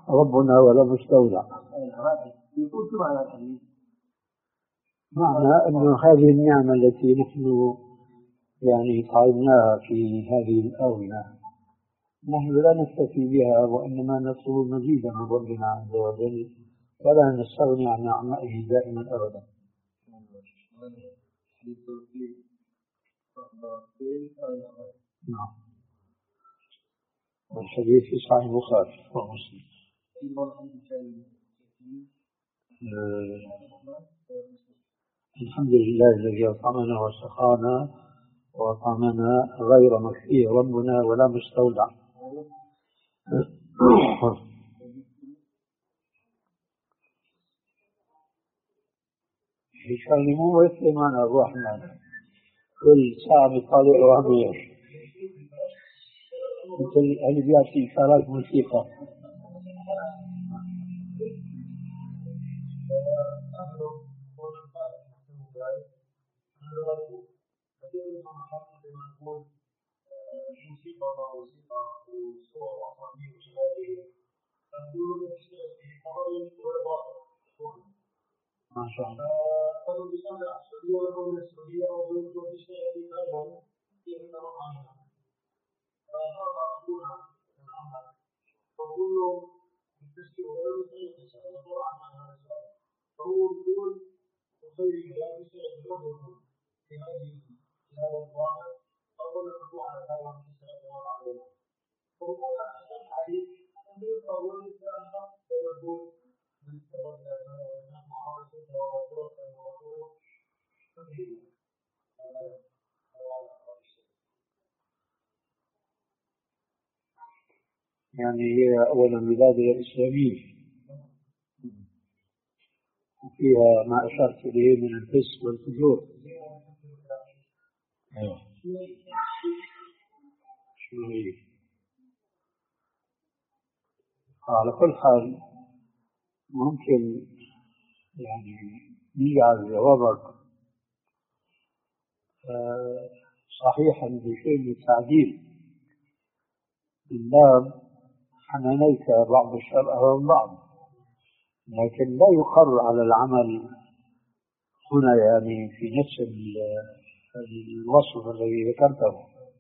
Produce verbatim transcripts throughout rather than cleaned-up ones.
ربنا ولا مستودع. معنى أن هذه النعمة التي نحن يعني طعمناها في هذه الآونة نحن لا نكتفي بها، وإنما نطلب مزيدا من ربنا عز وجل، ولا نستغني عن نعمائه دائما أبدا. نعم. والحديث في صحيح البخاري ومسلم. آه. الحمد لله الذي أطعمنا وسقانا وأطعمنا غير مكفي ربنا ولا مستودع. يكلمون ويسلمان الرحمن كل ساعة بطالع وعمير، مثل اللي بيأتي إشارات موسيقى. ما شاء الله. يعني هي أولا بلادها إسلامية وفيها ما أشرت إليه من الفسق والفجور. أيوة. شو هي؟ على كل حال ممكن يعني نجعل جوابك صحيحا بشيء من التعديل من باب حنانيك بعض الشرع أمام بعض، لكن لا يقر على العمل هنا يعني في نفس الوصف الذي ذكرته.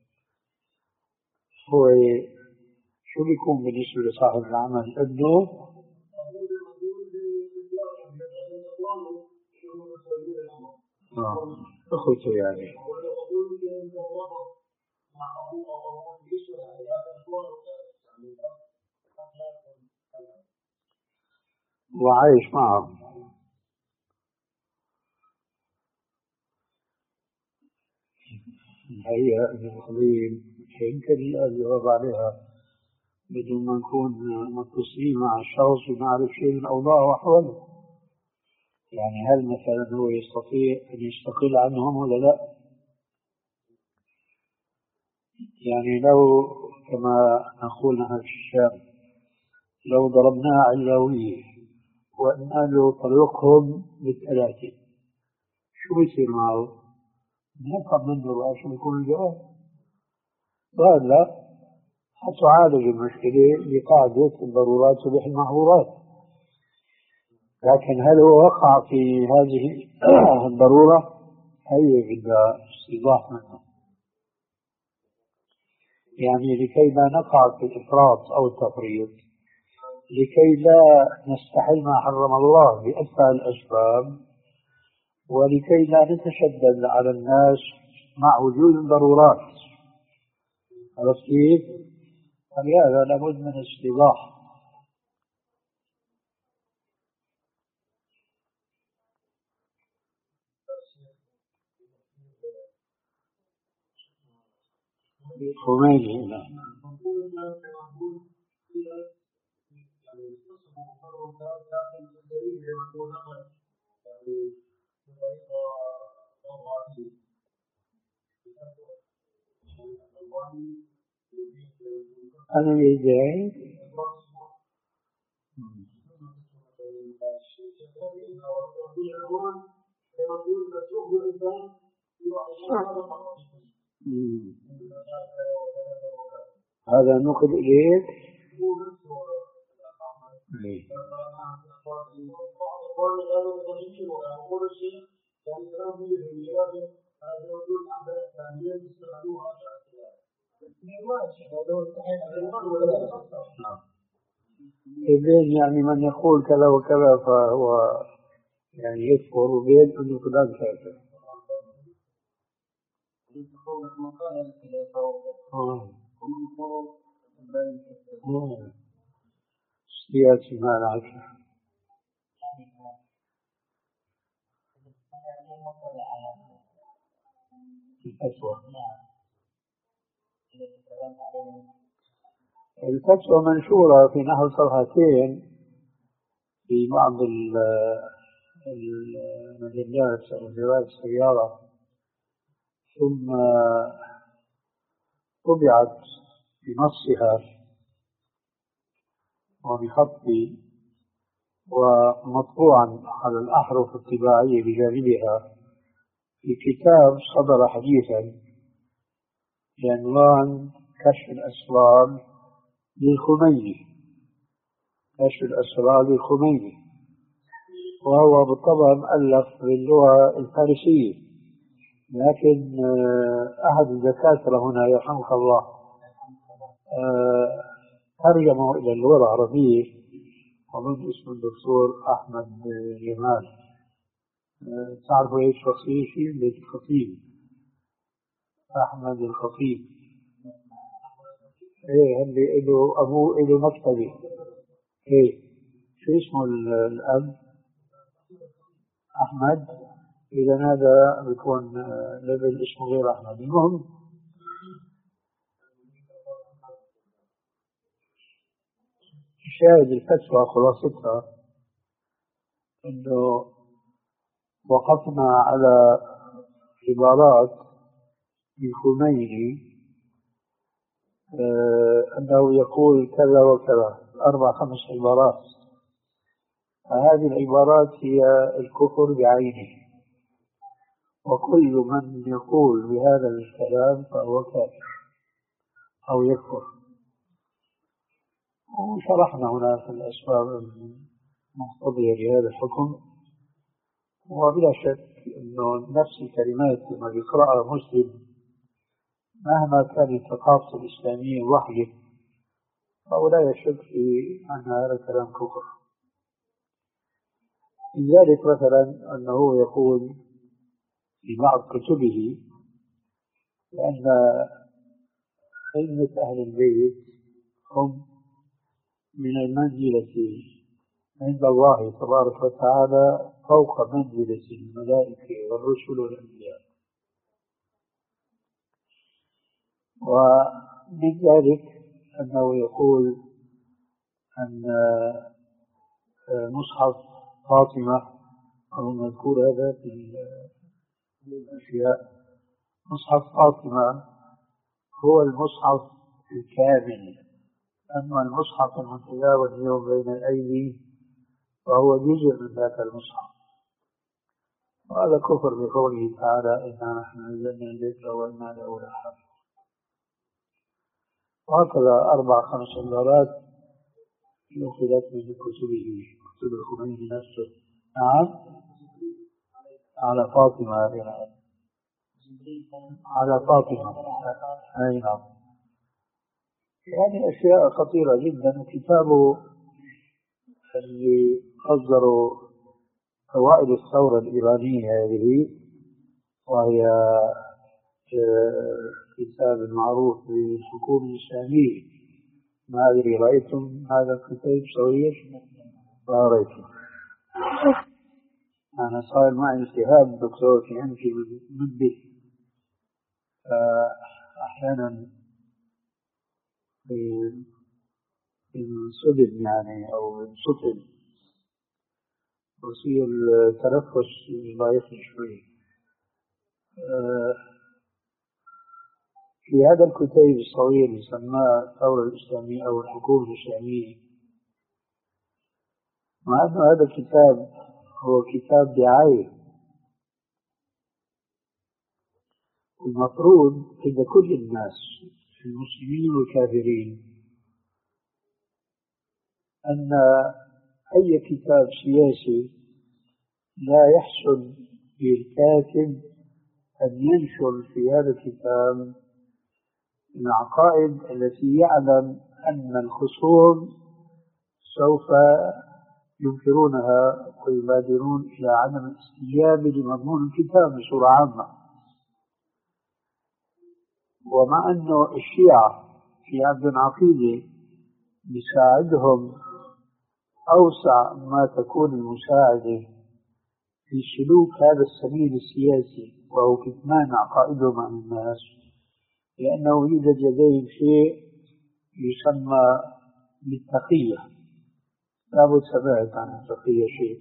هو شو بيكون بالنسبة لصاحب العمل؟ أنه آه أخوته يعني وعايش معهم. هي القضية يمكن الجواب عليها بدون ما نكون متصلين مع الشخص ونعرف شيء من أوضاعه وأحواله. يعني هل مثلا هو يستطيع أن يستقل عنهم ولا لا؟ يعني لو كما نقول نحن في الشام لو ضربناه علوية وقلنا له طلقهم بالثلاثة شو بيصير معه؟ نفهم منه بقى شو بيكون الجواب؟ قال لا، حتعالج المشكلة بقاعدة الضرورات تبيح المحظورات. لكن هل هو وقع في هذه الضرورة؟ هي بدها استيضاح منه، يعني لكي لا نقع في الإفراط أو التفريط، لكي لا نستحل ما حرم الله بأسهل الأسباب، ولكي لا نتشدد على الناس مع وجود الضرورات. عرفت كيف؟ فلهذا لابد من استيضاح. خميني هنا أنا جاي هذا نقل إليك إيه. بين يعني من يقول كذا وكذا فهو يعني يكفر، وبين أنه فلان كافر. آه. آه. سياسي ما نعرف. الفتوى الفتوى منشورة في نحو صفحتين في بعض المجلات أو جوائز السيارة، ثم طبعت بنصها وبخط ومطبوعا على الأحرف الطباعية بجانبها في كتاب صدر حديثا بعنوان كشف الأسرار للخميني. كشف الأسرار للخميني، وهو بالطبع مؤلف باللغة الفارسية، لكن أحد الدكاترة هنا يرحمك الله ترجمه إلى اللغة العربية، ومن اسمه الدكتور أحمد جمال. تعرفوا ايش فصيل شيء؟ بيت الخطيب، أحمد الخطيب. ايه اللي له أبوه له مكتبه. ايه شو اسمه الأب؟ أحمد. إذا هذا بيكون لبل اسمه غير أحمد. المهم شاهد الفتوى خلاصتها أنه وقفنا على عبارات الخميني آه أنه يقول كذا وكذا، أربع خمس عبارات. هذه العبارات هي الكفر بعينه، وكل من يقول بهذا الكلام فهو كافر أو يكفر. وشرحنا هنا في الأسباب المقتضية لهذا الحكم. وبلا شك أنه نفس الكلمات لما يقرأها مسلم مهما كانت ثقافته الإسلامية وحده فهو لا يشك في أن هذا كلام كفر. لذلك مثلا أنه يقول في بعض كتبه بأن أئمة أهل البيت هم من المنزلة عند الله تبارك وتعالى فوق منزلة الملائكة والرسل والأنبياء. ومن ذلك أنه يقول أن مصحف فاطمة، أو مذكور هذا في الأشياء، مصحف فاطمة هو المصحف الكامل، أما المصحف المتداول اليوم بين الأيدي فهو جزء من ذاك المصحف. وهذا كفر بقوله تعالى إنا نحن نزلنا الذكر وإنا له لحافظون. وهكذا أربع خمس عبارات نقلت من كتبه، كتب الخميني نفسه. نعم، على فاطمة، على فاطمة. أي نعم. يعني أشياء خطيرة جدا. كتابه اللي أصدروا أوائل الثورة الإيرانية هذه، وهي كتاب معروف بالحكومة الإسلامية. ما أدري رأيتم هذا الكتاب صغير؟ ما رأيتم. أنا صار معي التهاب دكتور في أنفي مدة، أحيانا ينصدم يعني أو ينصدم ويصير التنفس ضعيف شوي. في هذا الكتاب الصغير يسمى الثورة الإسلامية أو الحكومة الإسلامية، مع أن هذا الكتاب هو كتاب دعاية، المفروض عند كل الناس المسلمين والكافرين أن أي كتاب سياسي لا يحسن للكاتب أن ينشر في هذا الكتاب العقائد التي يعلم أن الخصوم سوف ينكرونها ويبادرون إلى عدم الاستجابة لمضمون الكتاب بصورة عامة. ومع أنه الشيعة في عبد العقيدة يساعدهم أوسع ما تكون المساعدة في سلوك هذا السبيل السياسي وهو كتمان عقائدهم عن الناس، لأنه يوجد لديهم شيء يسمى بالتقية. لابد سمعت عن التقية شيء.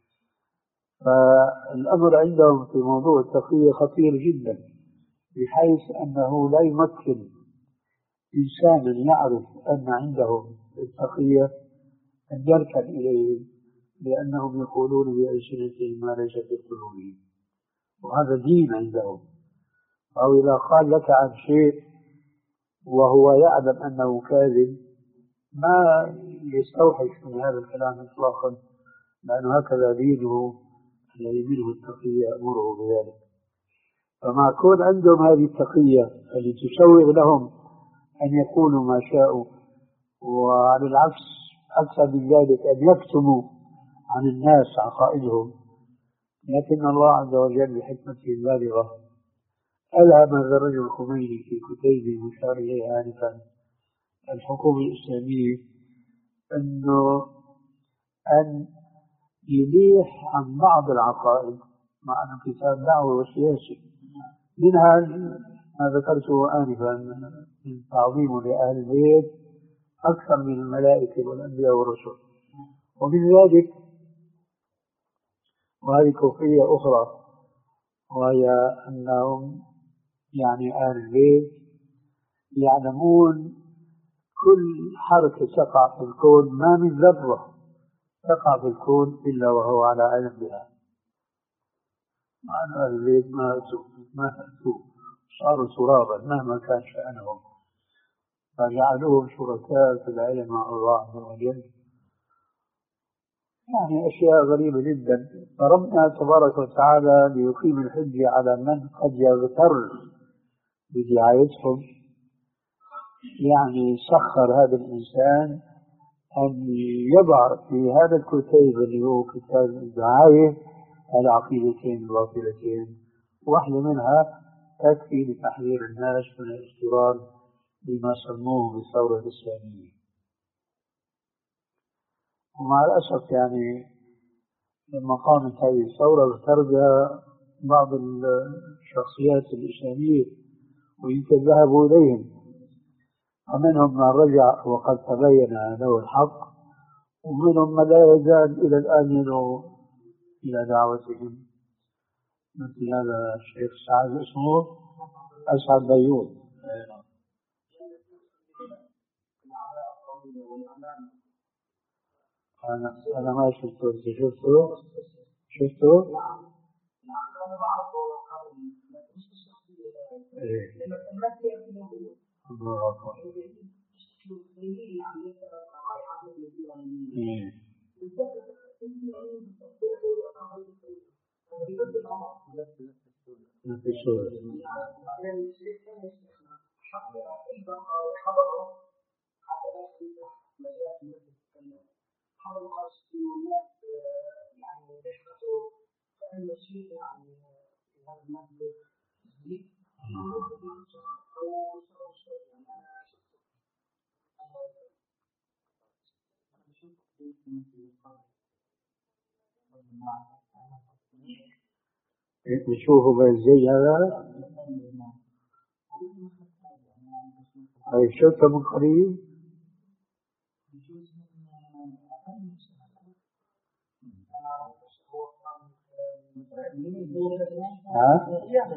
فالأمر عندهم في موضوع التقية خطير جدا، بحيث أنه لا يمكن إنسانا يعرف أن عندهم التقية أن يركن إليهم، لأنهم يقولون بألسنتهم ما ليس في قلوبهم، وهذا دين عندهم. أو إذا قال لك عن شيء وهو يعلم أنه كاذب ما يستوحش من هذا الكلام إطلاقا، لأنه هكذا دينه الذي منه التقية يأمره بذلك. فما كون عندهم هذه التقية التي تسوغ لهم أن يقولوا ما شاءوا، وعلى العكس أكثر من ذلك أن يكتموا عن الناس عقائدهم، لكن الله عز وجل بحكمته البالغة ألهم هذا الرجل الخميني في كتيبه مشار إليه آنفا الحكومة الإسلامية أنه أن يليح عن بعض العقائد، مع أنه كتاب دعوة وسياسي، منها ما ذكرته آنفا من تعظيم لأهل البيت أكثر من الملائكة والأنبياء والرسل. ومن ذلك، وهذه كفرية أخرى، وهي أنهم يعني أهل البيت يعلمون كل حركة تقع في الكون، ما من ذرة تقع في الكون إلا وهو على علم بها. معنى أهل البيت ما ما أتوا صاروا ترابا مهما كان شأنهم، فجعلوهم شركاء في العلم مع الله عز وجل. يعني أشياء غريبة جدا. فربنا تبارك وتعالى ليقيم الحجة على من قد يغتر بدعايتهم، يعني سخر هذا الإنسان أن يضع في هذا الكتيب اللي هو كتاب الدعاية العقيدتين الباطلتين، واحدة منها تكفي لتحذير الناس من الاضطرار بما سموه بالثورة الإسلامية. ومع الأسف يعني لما قامت هذه الثورة اغتربها بعض الشخصيات الإسلامية ويمكن ذهبوا إليهم، ومنهم من رجع وقد تبين له الحق، ومنهم من لا يزال إلى الآن يدعو إلى دعوتهم، مثل هذا الشيخ سعد اسمه أسعد بيوت. أنا أنا ما شفته، أنت شفته؟ شفته؟ إيه. الله أكبر. إيه. في السورة. نشوفه بالزي هذا. هاي شفته من قريب. ها؟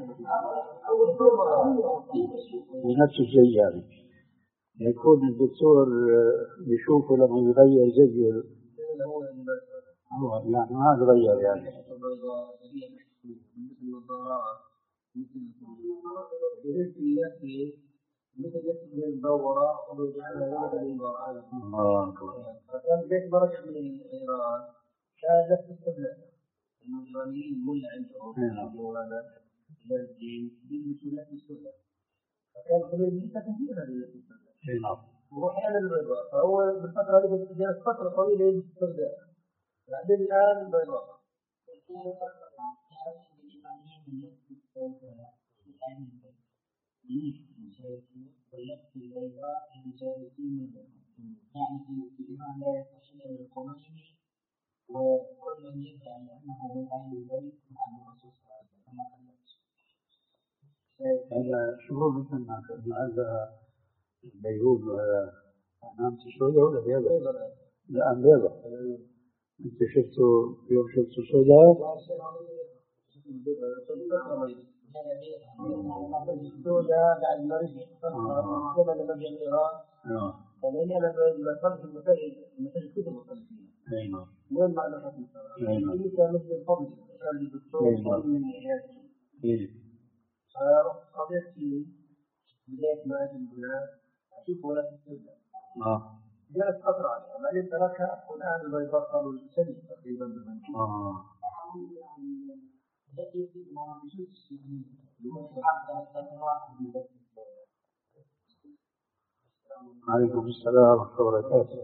بنفس الزي هذا يكون الدكتور يشوفه لما يغير زيه، يعني ما تغير يعني. مثل يكتب الدورة ويجعلها ولدا للمرأة. فكان بيت بركة من إيران كان نفس السنة إنه الإيرانيين مولى عندهم مولانا جالسين يلبسوا نفس السنة. فكان خليل لسه كثيرا يلبس السنة. وهو حيانا البيضاء فهو بالفترة هذه جلس فترة طويلة يلبس السوداء. بعدين الآن البيضاء. واللبس البيضاء للجالسين منهم يعني في الإيمان لا يستشير الخميني وكل من يدعي أنه من أهل البيت مع الرسول صلى الله عليه وسلم. هذا شعور مثل هذا بيروت أمام السوداء ولا بيضاء؟ لا أم بيضاء. أنت شفته يوم شفته سوداء؟ السوداء بعد ما رجع كما لما جاء إيران فلين أنا بصلي في المساجد المساجد كتب مصلين وين معنى ختم الصلاة؟ اللي كان مثل الفضل كان الدكتور من عيادته فصديق في بداية ما أجل البناء أشوف ولا في السوداء جلس فترة عليها بعدين تركها والآن البيضاء قالوا سنة تقريبا بالمنزل. عليكم السلام ورحمة الله وبركاته.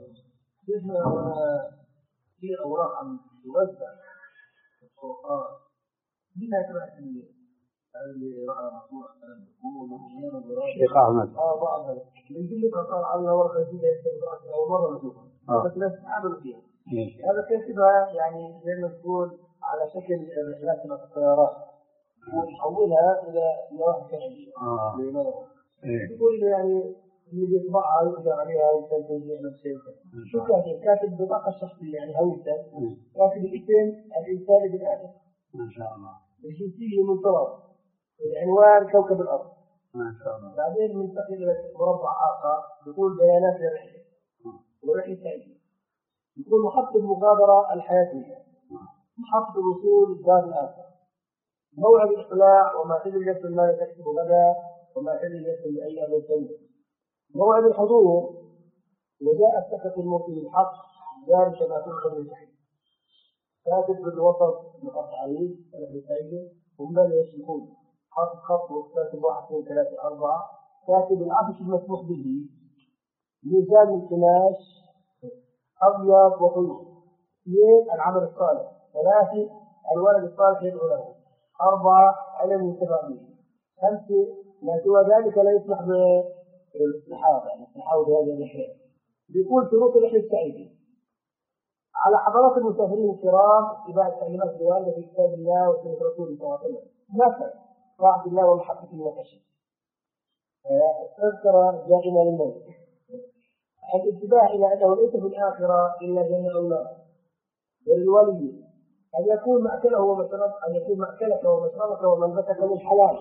في أوراق عم توزع في الطرقات مين هيكره اللي رأى رسول الله الشيخ أحمد آه بعضها من كل قطار على ورقة جديدة يستخدمها أول مرة نشوفها بس لا تعاملوا فيها. هذا كاتبها يعني زي ما تقول على شكل رحلات الطيارات ونحولها إلى لوحة كاملة. يقول يعني اللي بيطبعها يقدر عليها ويكتب توزيع نفسه. شو كاتب؟ كاتب بطاقة شخصية يعني هويته كاتب الاسم الإنساني بالآخر. ما شاء الله. الجنسية من طرف العنوان كوكب الأرض. ما شاء الله. بعدين منتقل إلى مربع آخر يقول بيانات الرحلة ورحلة سعيدة. يقول محطة المغادرة الحياتية محطة الوصول الدار الآخر موعد الإقلاع وما تدري نفس ما تكتب غدا وما تدري نفس أي أمر تنزل موعد الحضور وجاء سكة الموت للحق دار شباتين من تحت كاتب بالوسط نقاط عريض رحلة سعيدة هم لا يشركون حط خط وكاتب واحد اثنين ثلاثة أربعة كاتب العفش المسموح به ميزان الكناش أبيض وطيب اثنين العمل الصالح ثلاثة الولد الصالح يدعو له أربعة علم ينتفع به خمسة ما سوى ذلك لا يسمح بالاصطحاب يعني الاصطحاب بهذه الرحلة. بيقول شروط الرحلة السعيدة على حضرات المسافرين الكرام اتباع التعليمات الواردة في كتاب الله وسنة رسوله صلى الله عليه وسلم مثلا طاعة الله ومحبته وخشيته. التذكرة دائما للموت الانتباه إلى أنه ليس في الآخرة إلا جنة الله وللولي أن يكون مأكله ومشربك أن يكون مأكلك ومشربك وملبسك من حلال.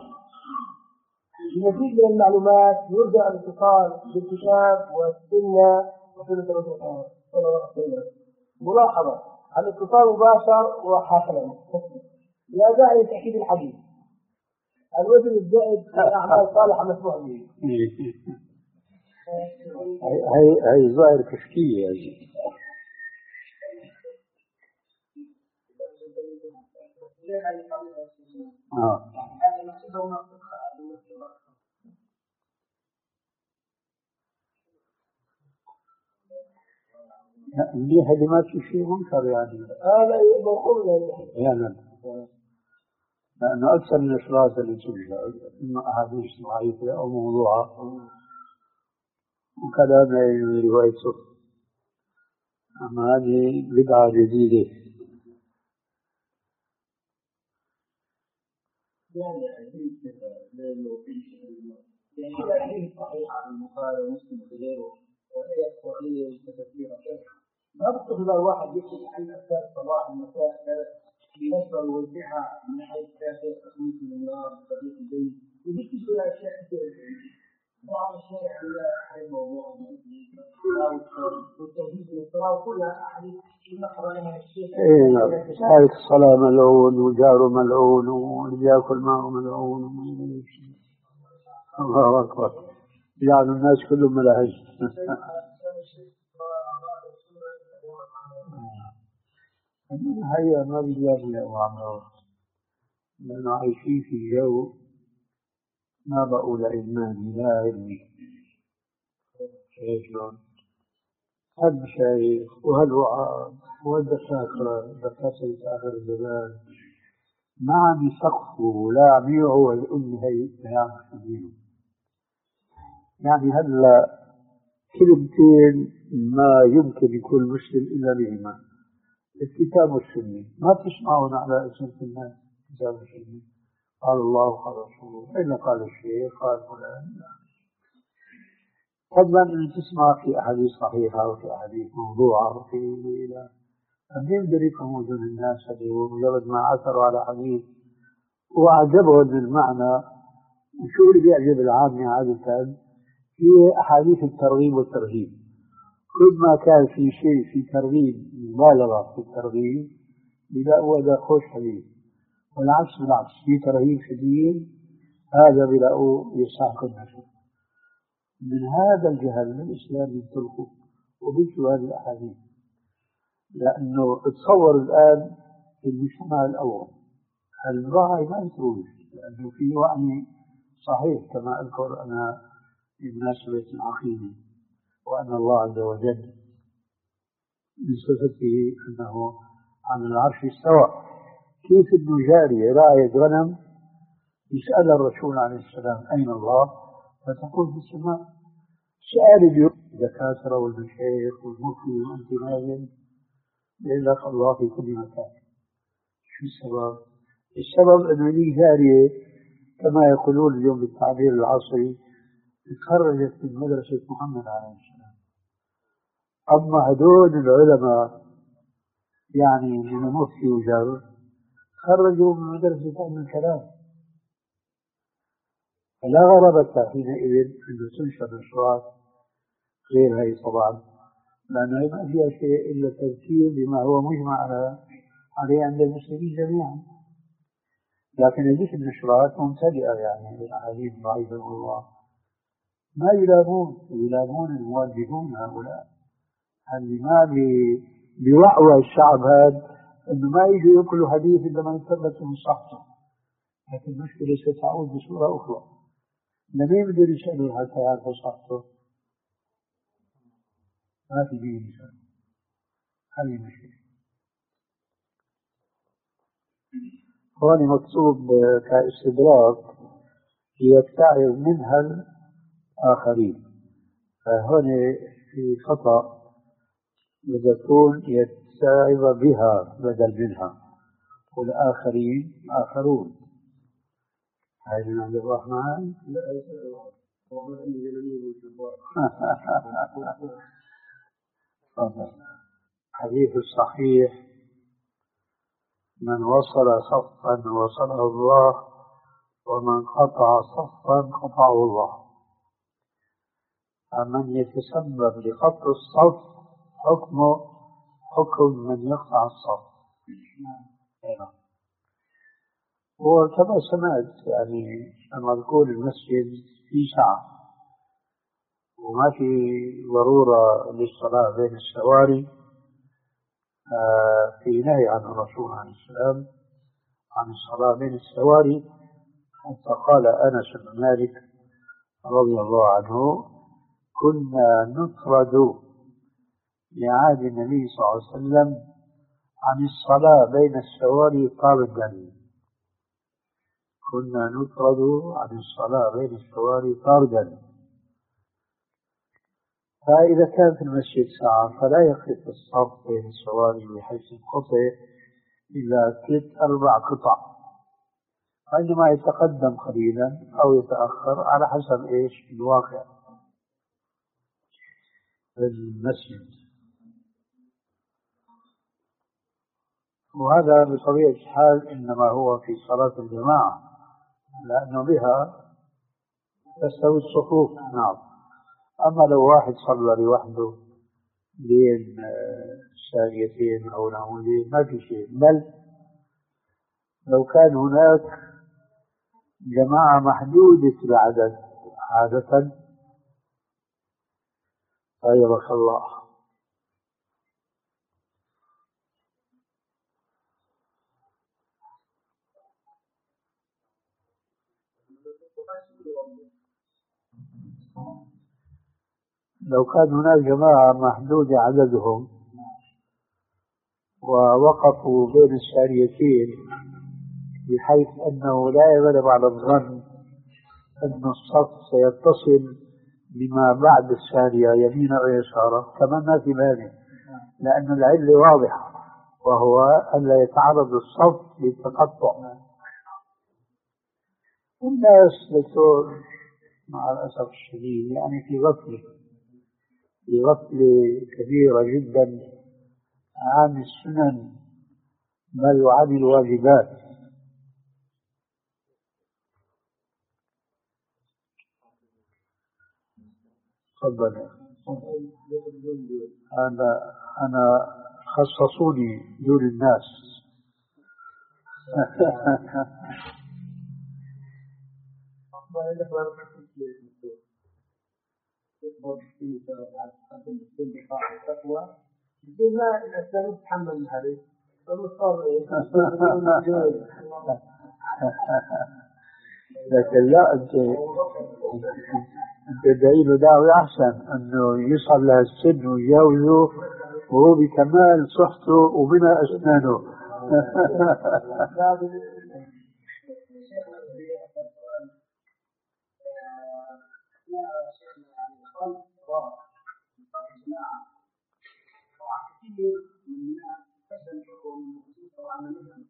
بمزيد من المعلومات يرجى الاتصال بالكتاب والسنة وسنة الرسول صلى الله عليه وسلم. ملاحظة الاتصال مباشر وحاصلا لا داعي لتأكيد الحديث. الوزن الزائد الأعمال الصالحة مسموح به. هاي هاي ظاهر كشكية هذه. آه. منيح اللي ما في شيء منكر يعني. هذا يقول يعني لأنه أكثر من الإشراف اللي توجد إما أحاديث ضعيفة أو موضوعة وكلام روايته. أما هذه بدعة جديدة. يعني حديث لأنه في يعني حديث صحيح عن البخاري ومسلم وغيره وهي قرآنية كثيرة. ما بتقدر الواحد يكتب عن أسباب صلاح المساء بنصر والوزيعة من حيث كافة تخليص من النار وتطبيق الدين وبيكتب إلى أشياء كثيرة. بعض الشيء على أحد موضوع والتوحيد والصلاة كلها أحاديث نقرأ لها الشيء. تارك الصلاة ملعون وجار ملعون واللي يأكل معه ملعون. الله أكبر. يعني الناس كلهم ملاهج. هيا ما بيجاب يا عمرو، لأنه عايشين في جو ما بقول علماني لا علمي. شلون؟ هالمشايخ وهالوعاظ والدكاترة دكاترة آخر الزمان ما عم يسقفوا ولا عم يوعوا الأمة هي كلام سبيل. يعني هلا كلمتين ما يمكن يكون مسلم إلا بهما، الكتاب والسنة. ما تسمعون على ألسنة الناس الكتاب والسنة، قال الله وقال رسوله، إلا قال الشيخ قال فلان. فضلا أن تسمع في أحاديث صحيحة وفي أحاديث موضوعة وفي إلى أن يقدر يفهموا دون الناس هذه مجرد ما عثروا على حديث وأعجبهم بالمعنى. وشو اللي بيعجب العامة عادة؟ هي أحاديث الترغيب والترهيب. كل ما كان في شيء في ترغيب مبالغة في الترغيب بيلاقوا هذا خوش حديث، والعكس بالعكس في ترهيب شديد هذا بيلاقوا يستحق النشر. من هذا الجهل الإسلام ينطلقوا وبيشوا هذه الأحاديث، لأنه تصور الآن في المجتمع الأول الوعي ما يتروج، لأنه في وعي صحيح كما أذكر أنا بمناسبة العقيدة، وأن الله عز وجل من صفته أنه على العرش استوى. كيف إنه جارية راعية غنم يسأل الرسول عليه السلام أين الله؟ فتقول في السماء. سؤال اليوم الدكاترة والمشايخ والمفتي وأنت نايم يقول لك الله في كل مكان. شو السبب؟ السبب أنه لي جارية كما يقولون اليوم بالتعبير العصري تخرجت من مدرسة محمد عليه السلام. أما هدول العلماء يعني من المفتي وجار خرجوا من مدرسة علم الكلام. فلا غرابة حينئذ أنه تنشر نشرات غير هي طبعا، لأنه ما فيها شيء إلا تذكير بما هو مجمع عليه عند المسلمين جميعا. لكن هذه النشرات ممتلئة يعني بالأحاديث ضعيفة والله ما يلامون يلامون الموجهون هؤلاء اللي ما بيوعوا الشعب هذا انه ما يجوا ياكلوا حديث الا ما يثبت من صحته. لكن المشكله ستعود بصوره اخرى، لمين بده يسالوا حتى يعرفوا صحته؟ ما في دين يسال. هذه المشكله. هون مكتوب كاستدراك يتعظ منها الآخرين، فهون في خطأ يكون يتعظ بها بدل منها، والآخرين آخرون. هاي من عند الرحمن. حديث الصحيح من وصل صفا وصله الله ومن قطع صفا قطعه الله. من يتسبب لقطع الصف حكمه حكم من يقطع الصف. وكما سمعت يعني لما نقول المسجد في سعة وما في ضرورة للصلاة بين السواري، في نهي عن الرسول عليه السلام عن الصلاة بين السواري، حتى قال أنس بن مالك رضي الله عنه كنا نطرد لعهد النبي صلى الله عليه وسلم عن الصلاة بين السواري طاردا. كنا نطرد عن الصلاة بين السواري طاردا. فإذا كان في المسجد ساعة فلا يقف الصف بين السواري بحيث ينقطع إلى ثلاث أربع قطع، عندما يتقدم قليلا أو يتأخر على حسب إيش الواقع في المسجد. وهذا بطبيعة الحال إنما هو في صلاة الجماعة، لأنه بها تستوي الصفوف. نعم. أما لو واحد صلى لوحده بين ساريتين أو نعمودين ما في شيء، بل لو كان هناك جماعة محدودة العدد عادة خيرك الله. لو كان هناك جماعة محدودة عددهم ووقفوا بين الساريتين بحيث أنه لا يغلب على الظن أن الصف سيتصل بما بعد السارية يمينا ويسارا كمان ما في مانع، لأن العلة واضحة وهو ألا يتعرض الصف للتقطع. والناس دكتور مع الأسف الشديد يعني في غفلة في غفلة كبيرة جدا عن السنن بل وعن الواجبات. تفضل. أنا أنا خصصوني دون الناس. لا الأسلام تحمل هذه لكن لا أنت أنت دعي له دعوة أحسن أنه يصل لهالسن ويجاوزه وهو بكمال صحته وبناء أسنانه. كثير من الناس تسأل لكم طبعا منهم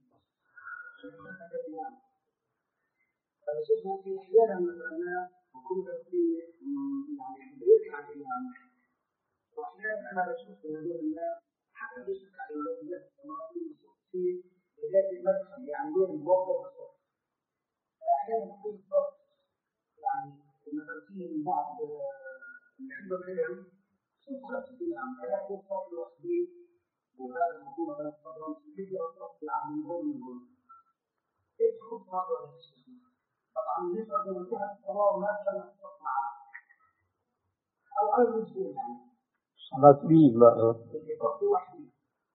فشوفوا في أحيانا مثلا وكل في يعني بريك عن الإمام وأحيانا أنا بشوف من هذول الناس حتى بيشوف على الوجه في بداية المدخل يعني دون الموقف الصف أحيانا يكون الصف يعني المدرسين من بعض اللي عندهم علم خمسة أيام فيأخذ صف الوحيد وهذا المفروض أن يتفضل في الصف يعني يقول يقول كيف تخص هذا الشيء؟ طبعا بالنسبة لمنطقة الصلاة ما كان الصف معه أو على المسلم يعني صلاة مين بقى؟ الصف الوحيد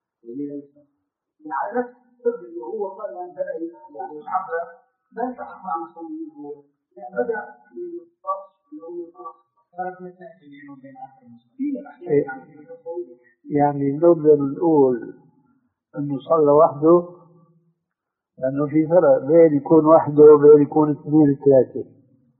يعني نفس الطب اللي هو قال أن بدأ يعني عبر ما يفتح مع المسلمين هو يعني بدأ من الصف اللي هو الصف يعني نقدر نقول انه صلى وحده لانه في فرق بين يكون وحده وبين يكون اثنين ثلاثه.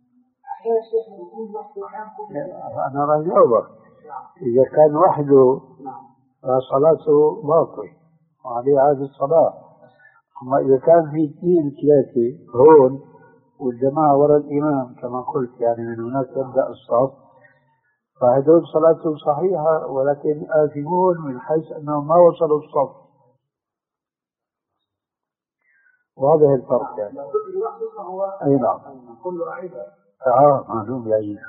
انا راح اجاوبك اذا كان وحده فصلاته باطل وعليه عاد الصلاه، اما اذا كان في اثنين ثلاثه هون والجماعه وراء الامام كما قلت يعني من هناك يبدا الصف فهدول صلاتهم صحيحة ولكن آثمون من حيث أنهم ما وصلوا الصف. واضح الفرق يعني. أي نعم. آه معلوم يعني.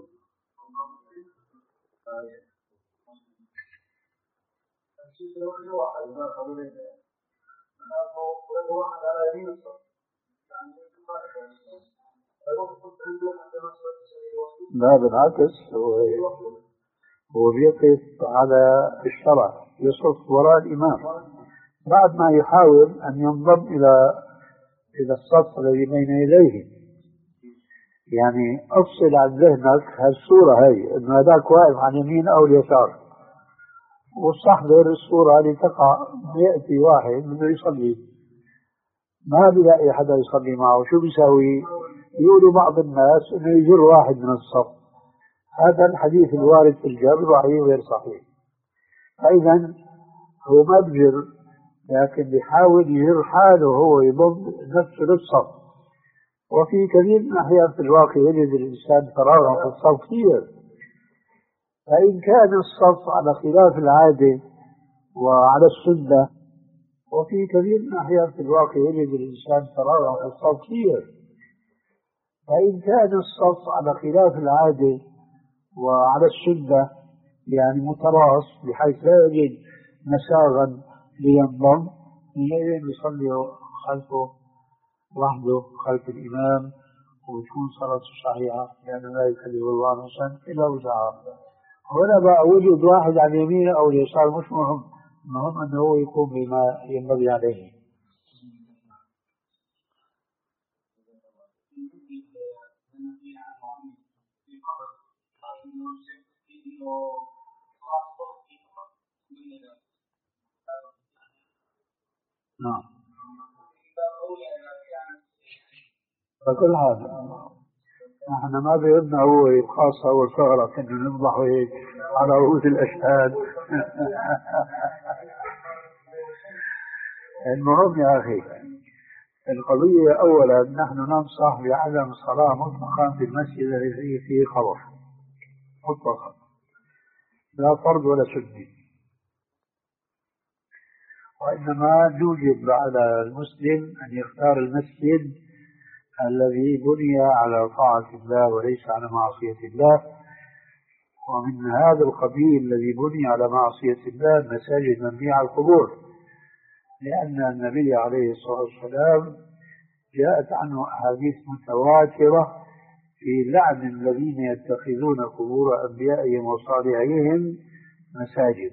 لا بالعكس هو هو بيقف على الشرع يصف وراء الإمام بعد ما يحاول أن ينضم إلى إلى الصف الذي بين يديه. يعني أفصل عن ذهنك هالصورة هي إنه هذاك واقف عن يمين أو اليسار واستحضر الصورة اللي تقع يأتي واحد بده يصلي ما بيلاقي حدا يصلي معه شو بيساوي؟ يقولوا بعض الناس انه يجر واحد من الصف. هذا الحديث الوارد في الجر ضعيف غير صحيح. فاذا هو ما بجر لكن بيحاول يجر حاله هو يضم نفسه للصف. وفي كثير من الاحيان في الواقع يجد الانسان فراغا في الصف كثير. فان كان الصف على خلاف العاده وعلى السنه وفي كثير من الاحيان في الواقع يجد الانسان فراغا في الصف كثير. فإن كان الصف على خلاف العادة وعلى السنة يعني متراص بحيث لا يجد مساغا لينضم حينئذ يصلي خلفه وحده خلف الإمام ويكون صلاته صحيحة لأنه لا يكلف الله نفسا إلا وسعها هنا بقى وجود واحد عن يمينه أو اليسار مش مهم، المهم أنه هو يقوم بما ينبغي عليه. نعم. فكل هذا نحن ما بيدنا هو خاصة أول شغلة إنه ننضح هيك على رؤوس الأشهاد. المهم يا أخي القضية أولا نحن ننصح بعدم الصلاة مطلقا في المسجد الذي فيه خبر مطلقا، لا فرض ولا سنة، وإنما نوجب على المسلم أن يختار المسجد الذي بني على طاعة الله وليس على معصية الله. ومن هذا القبيل الذي بني على معصية الله المساجد مبنية على القبور، لأن النبي عليه الصلاة والسلام جاءت عنه أحاديث متواترة في لعن الذين يتخذون قبور أنبيائهم وصالحيهم مساجد.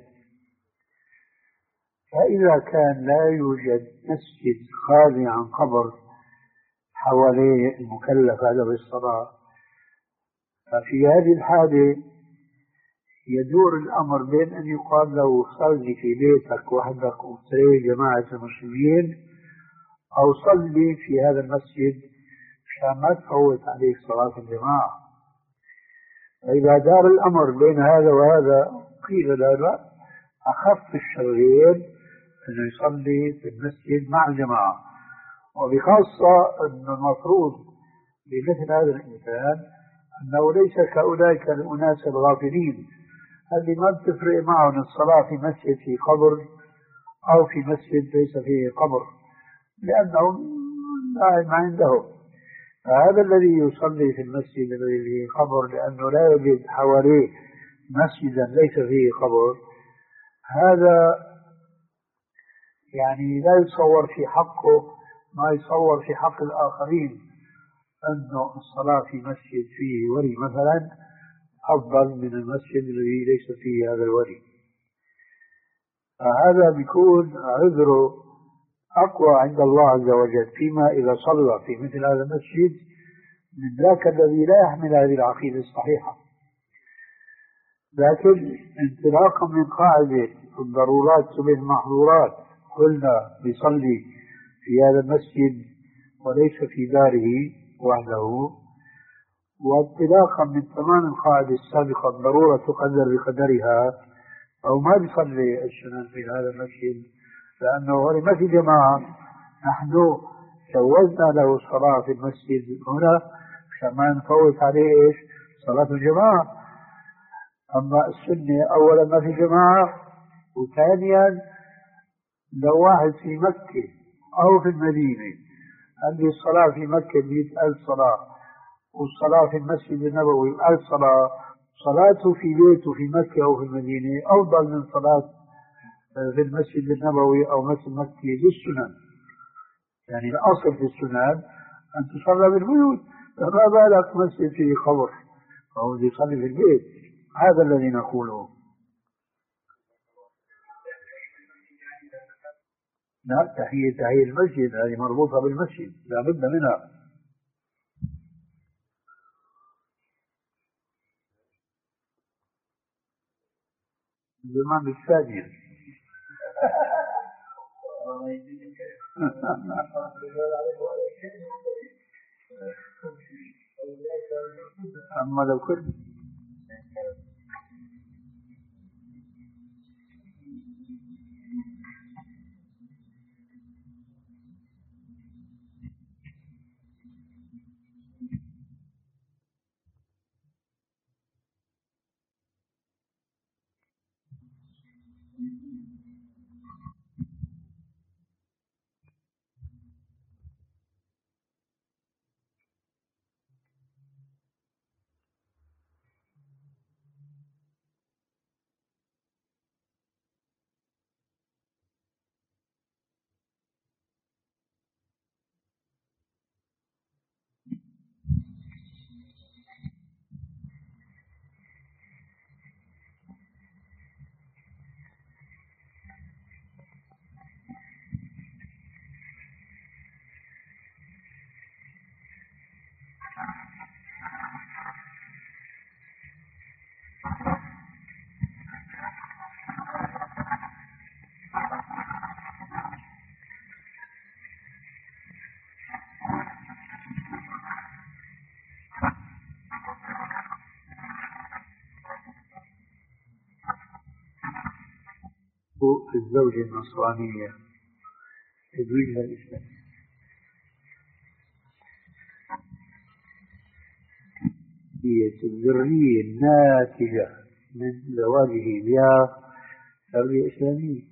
فإذا كان لا يوجد مسجد خالي عن قبر حواليه المكلف هذا بالصلاة، ففي هذه الحالة يدور الأمر بين أن يقال له صلي في بيتك وحدك وتري جماعة المسلمين، أو صلي في هذا المسجد عشان ما تفوت عليك صلاة الجماعة. فإذا دار الأمر بين هذا وهذا قيل له أخف الشرين أنه يصلي في المسجد مع الجماعة، وبخاصة أن المفروض بمثل هذا الإنسان أنه ليس كأولئك الأناس الغافلين اللي ما بتفرق معهم الصلاة في مسجد في قبر أو في مسجد ليس فيه قبر، لأنهم ما عندهم. فهذا الذي يصلي في المسجد الذي فيه قبر لأنه لا يوجد حواليه مسجدا ليس فيه قبر، هذا يعني لا يتصور في حقه ما يتصور في حق الآخرين، أن الصلاة في مسجد فيه ولي مثلا أفضل من المسجد الذي ليس فيه هذا الولي. فهذا بيكون عذره أقوى عند الله عز وجل فيما إذا صلى في مثل هذا المسجد من ذاك الذي لا يحمل هذه العقيدة الصحيحة. لكن انطلاقا من قاعدة الضرورات تبيح المحظورات، قلنا بيصلي في هذا المسجد وليس في داره وحده، وانطلاقا من تمام القاعدة السابقة الضرورة تقدر بقدرها، أو ما بيصلي السنن في هذا المسجد لأنه ما في جماعة، نحن جوزنا له الصلاة في المسجد هنا عشان ما نفوت عليه إيش صلاة الجماعة. أما السنة أولا ما في جماعة، وثانيا لو واحد في مكة أو في المدينة عندي الصلاة في مكة مئة ألف صلاة والصلاة في المسجد النبوي ألف صلاة، صلاته في بيته في مكة أو في المدينة أفضل من صلاة في المسجد النبوي أو مسجد مكة للسنن. يعني الأصل في السنن أن تصلى بالبيوت، فما بالك مسجد فيه قبر فهو يصلي في البيت. هذا الذي نقوله. لا، تحية تحية المسجد هذه مربوطة بالمسجد لا بد منها. زمان بالثانية. أما لو كنت الزوجة النصرانية تزويجها الإسلام هي الذرية الناتجة من زواجه بها تربية إسلامية،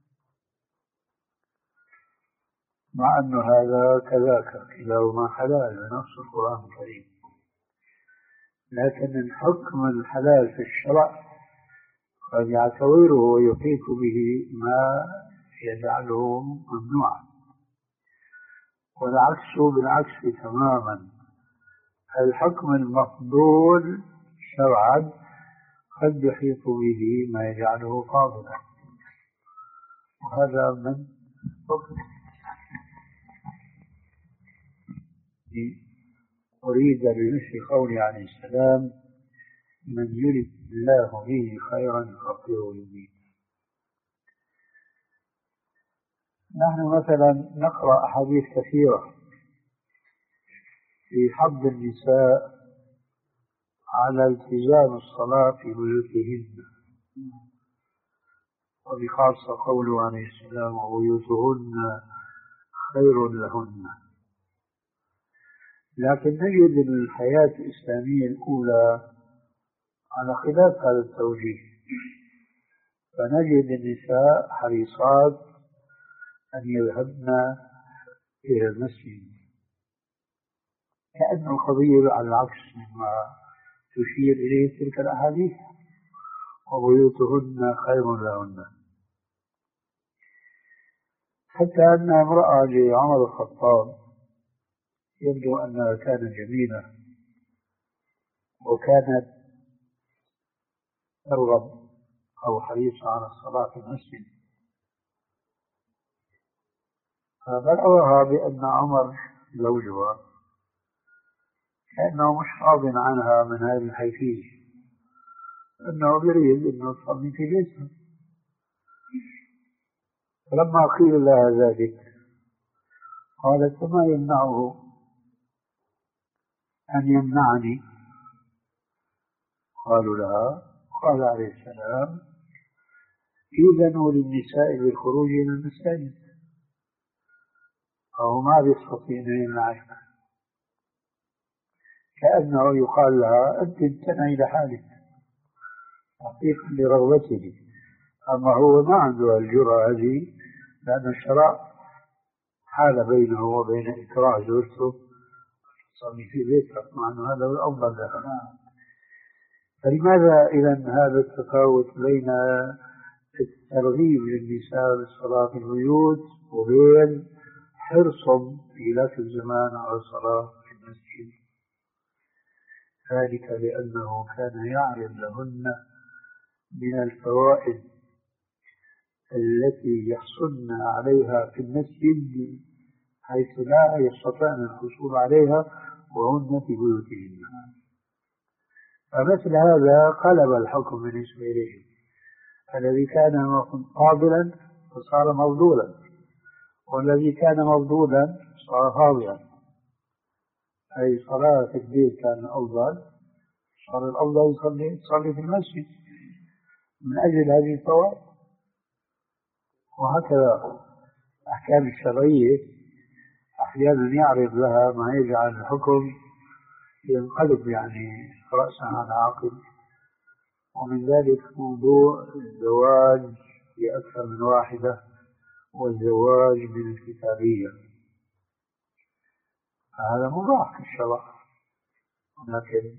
مع أن هذا كذاك كلاهما حلال بنص القرآن الكريم، لكن الحكم الحلال في الشرع قد يعتبره ويحيط به ما يجعله ممنوعا، والعكس بالعكس تماما. الحكم المفضول شرعا قد يحيط به ما يجعله فاضلا، وهذا من حكم. أريد بمثل قوله عليه السلام: من يرد الله به خيرا يفقهه في الدين. نحن مثلا نقرأ أحاديث كثيرة في حض النساء على التزام الصلاة في بيوتهن، وبخاصة قوله عليه السلام: وبيوتهن خير لهن. لكن نجد الحياة الإسلامية الأولى على خلاف هذا التوجيه، فنجد النساء حريصات أن يذهبن إلى المسجد، كأن القضية على العكس مما تشير إليه تلك الأحاديث: وبيوتهن خير لهن. حتى أن امرأة لعمر الخطاب يبدو أنها كانت جميلة وكانت ترغب أو حريصة على الصلاة في المسجد، فبلغها بأن عمر زوجها كأنه مش راض عنها من هذه الحيثية، أنه يريد أن تصلي في بيتها. فلما قيل لها ذلك قالت: فما يمنعه أن يمنعني؟ قالوا لها، قال عليه السلام: إذنوا للنساء بالخروج إلى المساجد، أو ما بيستطيعن أن يمنعن، كأنه يقال لها: أنت امتنعي لحالك تحقيقا لرغبته. أما هو ما عنده الجرأة هذه، لأن الشرع حال بينه وبين إكراه زوجته تصلي في بيتها، مع أنه هذا هو الأفضل لها. فلماذا إذن هذا التفاوت بين الترغيب للنساء بالصلاة في البيوت وبين حرصهم في ذاك الزمان على الصلاة في المسجد؟ ذلك لأنه كان يعرض لهن من الفوائد التي يحصلن عليها في المسجد حيث لا يستطيعن الحصول عليها وهن في بيوتهن. فمثل هذا قلب الحكم بالنسبة إليه، الذي كان فاضلا فصار مفضولا، والذي كان مفضولا صار فاضلا، أي صلاة في البيت كان أفضل، صار الأفضل يصلي يصلي في المسجد من أجل هذه الفوائد. وهكذا الأحكام الشرعية أحيانا يعرض لها ما يجعل الحكم ينقلب يعني رأسا على عقب. ومن ذلك موضوع الزواج بأكثر من واحدة والزواج من الكتابية، هذا مباح في الشرع، لكن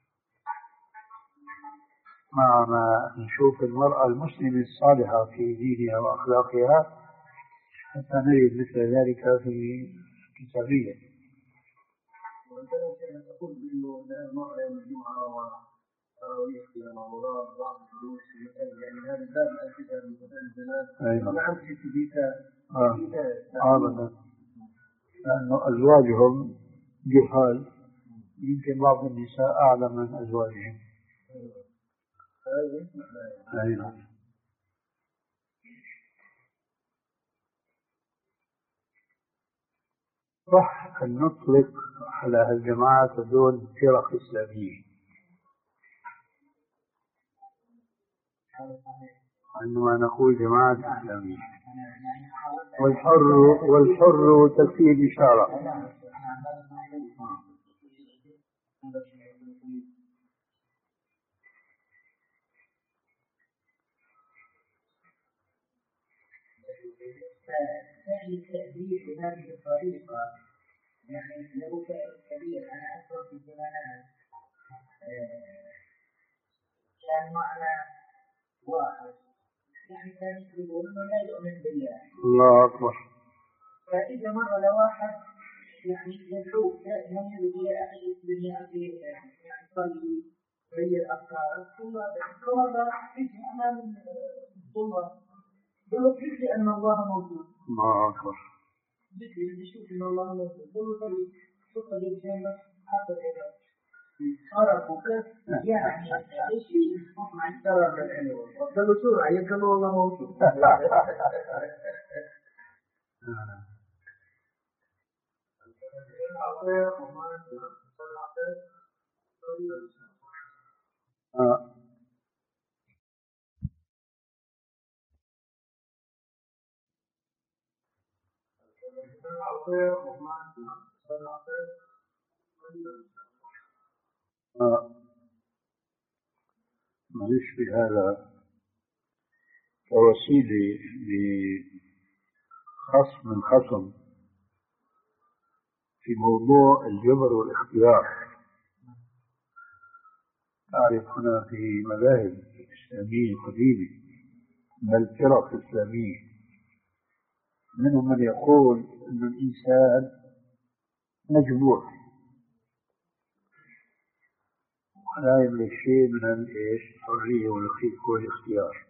مع ما نشوف المرأة المسلمة الصالحة في دينها وأخلاقها حتى نجد مثل ذلك في الكتابية. وأنت تقول بأنه المرأة يوم الجمعة وتراويح في رمضان بعض الدروس يعني هذا الباب الأساسي من مثل الزمان. نعم في بيتها أبدا، لأنه أزواجهم جهال، يمكن بعض النساء أعلم من أزواجهم. أيضا صح أن نطلق على الجماعات دون فرق إسلامية، عندما نقول جماعة إسلامية والحر والحر تكفيه الإشارة. فعل التأديب بهذه الطريقة يعني له فعل كبير. أنا أذكر في الزمانات كان معنا واحد يعني كان يقول إنه لا يؤمن بالله. الله أكبر. فإذا مر لواحد يعني يدعو دائما إلى الدنيا يعني يصلي غير أفكاره ثم مرة يجي أمام الظلمة يقول يجي أن الله موجود. الله أكبر. يجي يشوف أن الله موجود يقول طيب شوف الجنة حتى كذا عرفوا كيف يعني إيش مع السبب الحلو قالوا سرعة يقولوا الله موجود. آه. آه. معلش بهذا كوسيلة لخصم الخصم في موضوع الجبر والاختيار. تعرف هنا في مذاهب إسلامية قديمة بل فرق إسلامية منهم من يقول أن الإنسان مجبور ولا يملك شيء من الحرية والاختيار،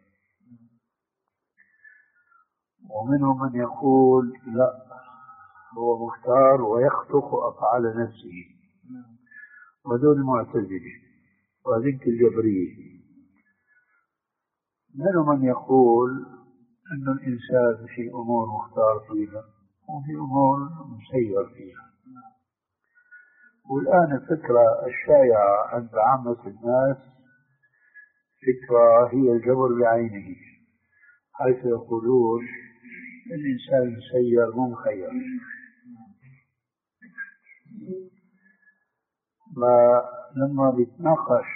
ومنهم من يقول لا هو مختار ويخلق أفعال نفسه، ودول المعتزلة وذلك الجبرية. منهم من يقول أن الإنسان في أمور مختار فيها وفي أمور مسير فيها. والآن الفكرة الشائعة عند عامة الناس فكرة هي الجبر بعينه، حيث يقولون الإنسان مسير مو مخير. ما لما بيتناقش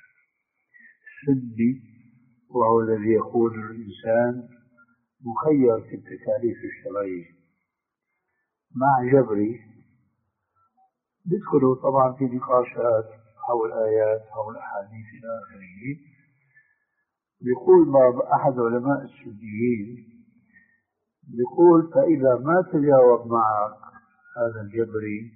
سني وهو الذي يقول الإنسان مخير في التكاليف الشرعية مع جبري، بيدخلوا طبعا في نقاشات حول آيات حول أحاديث إلى آخره. بيقول بعض أحد علماء السنيين بيقول فإذا ما تجاوب معك هذا الجبري